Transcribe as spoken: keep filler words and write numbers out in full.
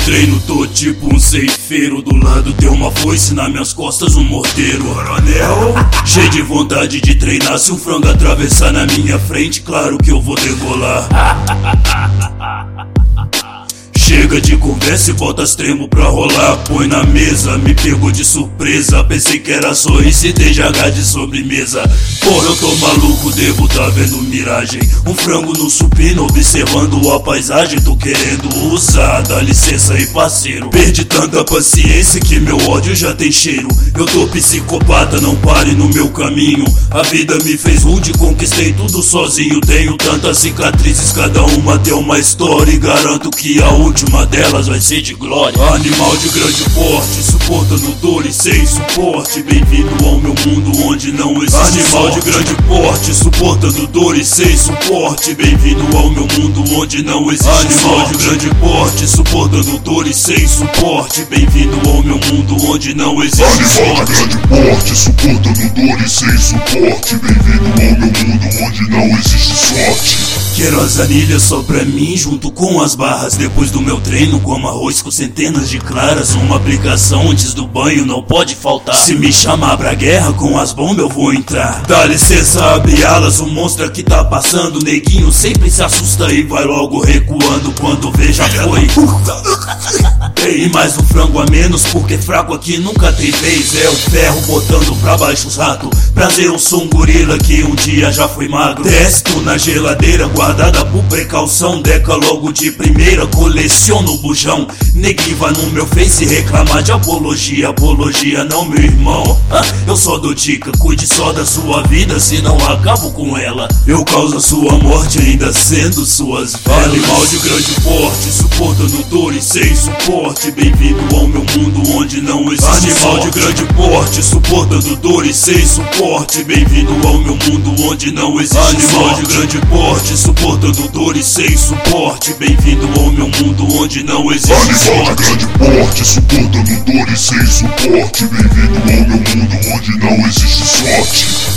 treino tô tipo um ceifeiro. Do lado tem uma foice, nas minhas costas um morteiro. Coronel, cheio de vontade de treinar. Se um frango atravessar na minha frente, claro que eu vou degolar. Chega de conversa e bota as tremo pra rolar. Põe na mesa, me pegou de surpresa. Pensei que era só isso e dei G H de sobremesa. Porra, eu tô maluco, devo tá vendo miragem. Um frango no supino, observando a paisagem. Tô querendo usar, dá licença aí parceiro. Perdi tanta paciência que meu ódio já tem cheiro. Eu tô psicopata, não pare no meu caminho. A vida me fez rude, conquistei tudo sozinho. Tenho tantas cicatrizes, cada uma tem uma história. E garanto que a última delas vai ser de glória. Animal de grande porte, suportando dor e sem suporte. Bem-vindo ao meu mundo onde não existe Animal sorte. de grande porte, suportando dor e sem suporte. Bem-vindo ao meu mundo onde não existe Animal sorte. de grande porte, suportando dor e sem suporte. Bem-vindo ao meu mundo onde não existe Animal sorte. de grande porte, suportando dor e sem suporte. Bem-vindo ao meu mundo onde não existe sorte. Quero as anilhas só pra mim, junto com as barras. Depois do meu treino, como arroz com centenas de claras. Uma aplicação antes do banho não pode faltar. Se me chamar pra guerra, com as bombas eu vou entrar. Dá licença, abre alas, o monstro aqui tá passando. Neguinho sempre se assusta e vai logo recuando. Quando vê já foi. Tem mais um frango a menos, porque fraco aqui nunca tem vez. É o ferro botando pra baixo os ratos. Prazer, eu sou um gorila que um dia já foi magro. Testo na geladeira, guardada por precaução. Decalogo de primeira, coleciono o bujão. Neguinho vai no meu face reclamar de apologia. Apologia não, meu irmão. Ah, eu só dou dica, cuide só da sua vida, senão acabo com ela. Eu causo a sua morte ainda sendo suas velas. Animal de grande porte, suportando dor e sem suporte. Bem-vindo ao meu mundo onde não existe Animal sorte. de grande porte, suportando dor e sem suporte. Bem-vindo ao meu mundo onde não existe Animal sorte. de grande porte, suportando dor e sem suporte. Bem-vindo ao meu mundo onde não existe Animal sorte. de grande porte, suportando dor e sem suporte. Bem-vindo ao meu mundo onde não existe sorte.